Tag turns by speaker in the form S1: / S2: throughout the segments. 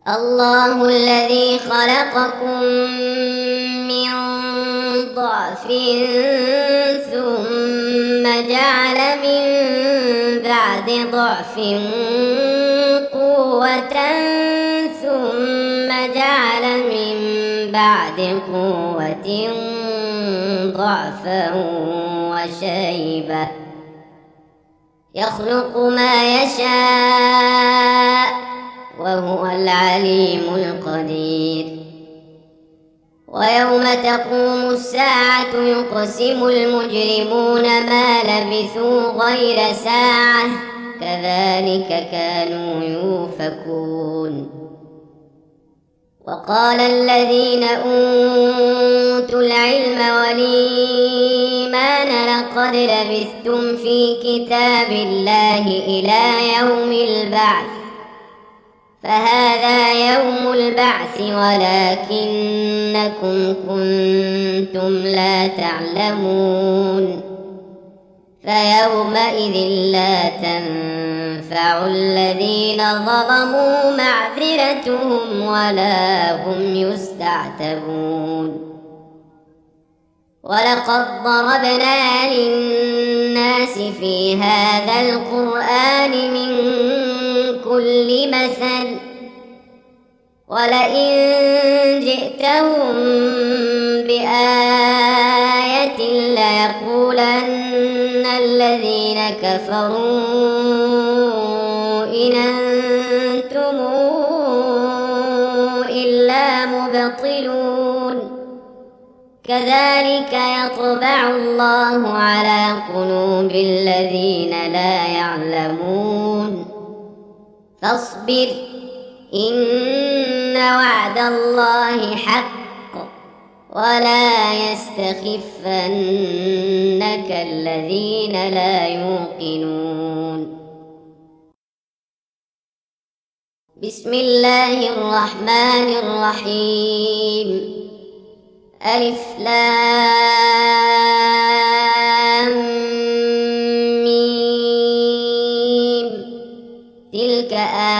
S1: الله الذي خلقكم من ضعف ثم جعل من بعد ضعف قوة ثم جعل من بعد قوة ضعفا وشيبة يخلق ما يشاء وهو العليم القدير. ويوم تقوم الساعة يقسم المجرمون ما لبثوا غير ساعة كذلك كانوا يؤفكون. وقال الذين أوتوا العلم والإيمان لقد لبثتم في كتاب الله إلى يوم البعث فهذا يوم البعث ولكنكم كنتم لا تعلمون. فيومئذ لا تنفع الذين ظلموا معذرتهم ولا هم يستعتبون. ولقد ضربنا للناس في هذا القرآن من كل مثل ولئن جئتهم بآية ليقولن الذين كفروا إن أنتم إلا مبطلون. كذلك يطبع الله على قلوب الذين لا يعلمون. فاصبر إن وعد الله حق ولا يستخفنك الذين لا يوقنون. بسم الله الرحمن الرحيم. ألف لام ميم. تلك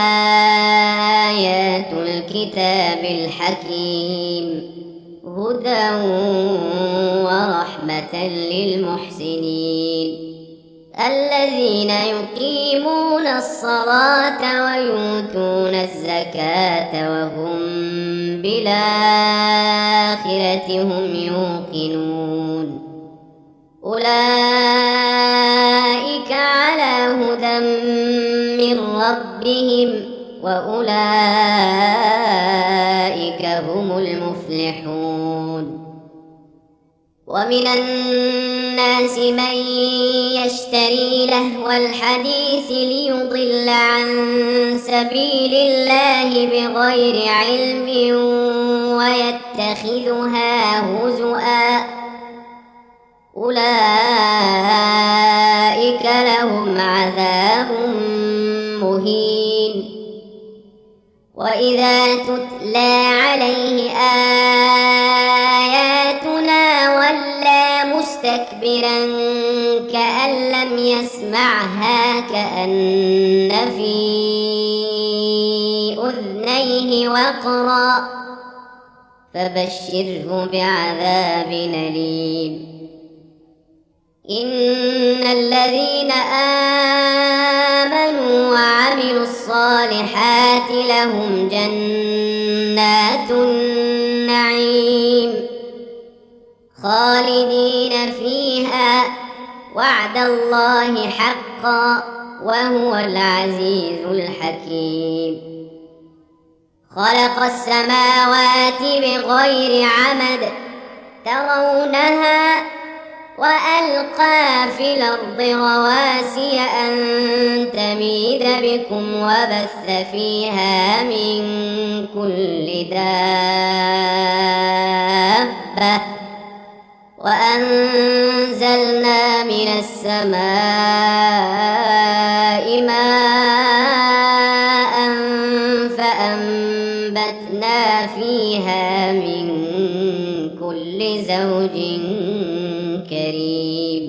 S1: آيات الكتاب الحكيم هدى ورحمة للمحسنين الذين يقيمون الصلاة ويؤتون الزكاة وهم بالآخرة هم يوقنون. أولئك على هدى من ربهم وأولئك هم المفلحون. ومن الناس من يشتري لهو الحديث ليضل عن سبيل الله بغير علم ويتخذها هزؤا أولئك لهم عذاب مهين. وإذا تتلى عليه آياتنا ولى مستكبرا كأن لم يسمعها كأن في أذنيه وقرا فبشره بعذاب أليم. إن الذين آمنوا وعملوا الصالحات لهم جنات النعيم خالدين فيها وعد الله حقا وهو العزيز الحكيم. خلق السماوات بغير عمد ترونها وألقى في الأرض رواسي أن تميد بكم وبث فيها من كل دابة وأنزلنا من السماء ماء فأنبتنا فيها من كل زوج كريم.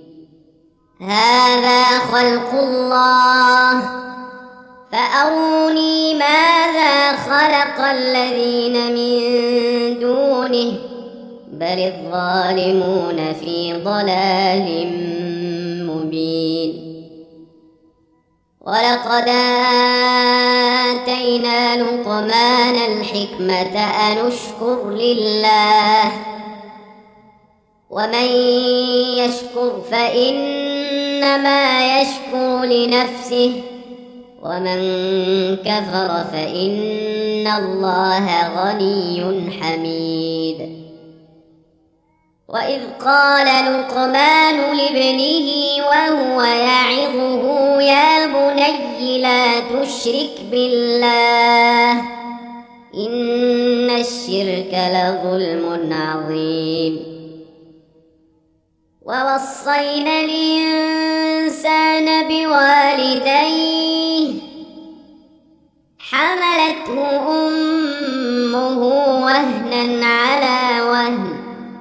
S1: هذا خلق الله فأروني ماذا خلق خلق الذين من دونه بل الظالمون في ضلال مبين. ولقد آتينا لقمان الحكمة أن اشكر لله ومن يشكر فإنما يشكر لنفسه ومن كفر فإن الله غني حميد. وإذ قال لقمان لابنه وهو يعظه يا بني لا تشرك بالله إن الشرك لظلم عظيم. ووصينا الإنسان بوالديه حملته أمه وهنا على وهن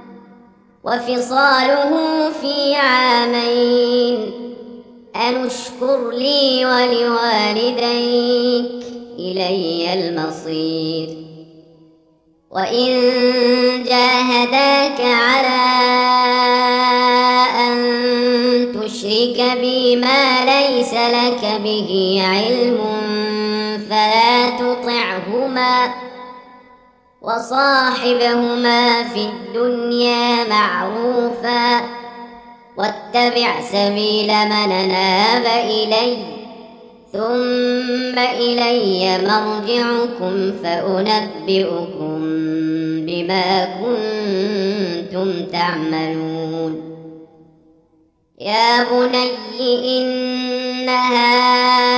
S1: وفصاله في عامين أن اشكر لي ولوالديك إلي المصير. وإن جاهداك على أن تشرك بي ما ليس لك به علم فلا تطعهما وصاحبهما في الدنيا معروفا واتبع سبيل من أناب إلي ثم إلي مرجعكم فأنبئكم بما كنتم تعملون. يا بني إنها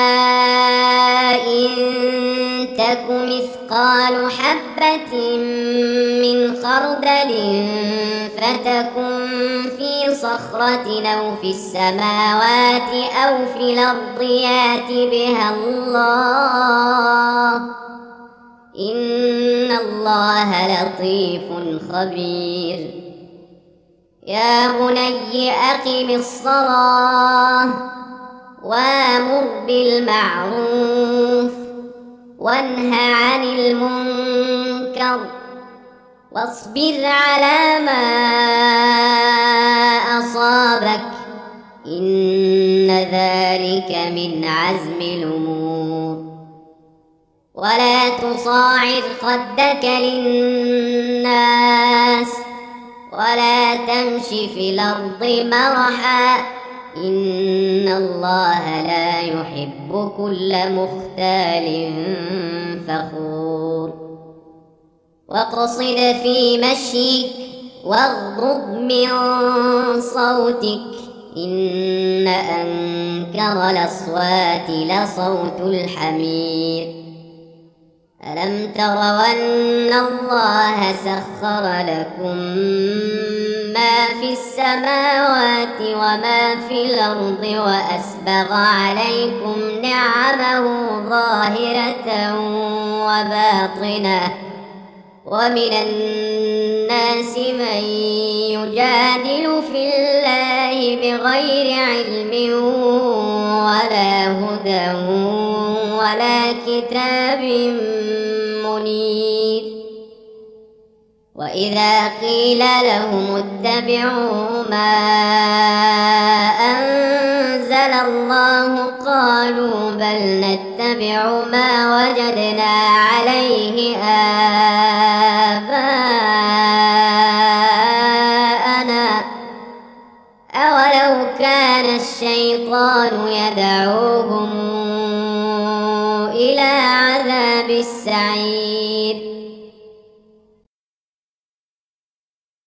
S1: إن تك مثقال حبة من خردل فتكن في صخرة أو في السماوات أو في الأرض يأت بها الله إن الله لطيف خبير. يا بني أقم الصلاة وأمر بالمعروف وانه عن المنكر واصبر على ما أصابك إن ذلك من عزم الأمور. ولا تصاعر خدك للناس ولا تمش في الأرض مرحا إن الله لا يحب كل مختال فخور. واقصد في مشيك واغضض من صوتك إن أنكر الأصوات لصوت الحمير. ألم تروا أن الله سخر لكم ما في السماوات وما في الأرض وأسبغ عليكم نعمه ظاهرة وباطنة ومن الناس من يجادل في الله بغير علم ولا هدى ولا كتاب منير. وإذا قيل لهم اتبعوا ما أنزل الله قالوا بل نتبع ما وجدنا عليه آباءنا أولو كان الشيطان يدعوهم إلى عذاب السعير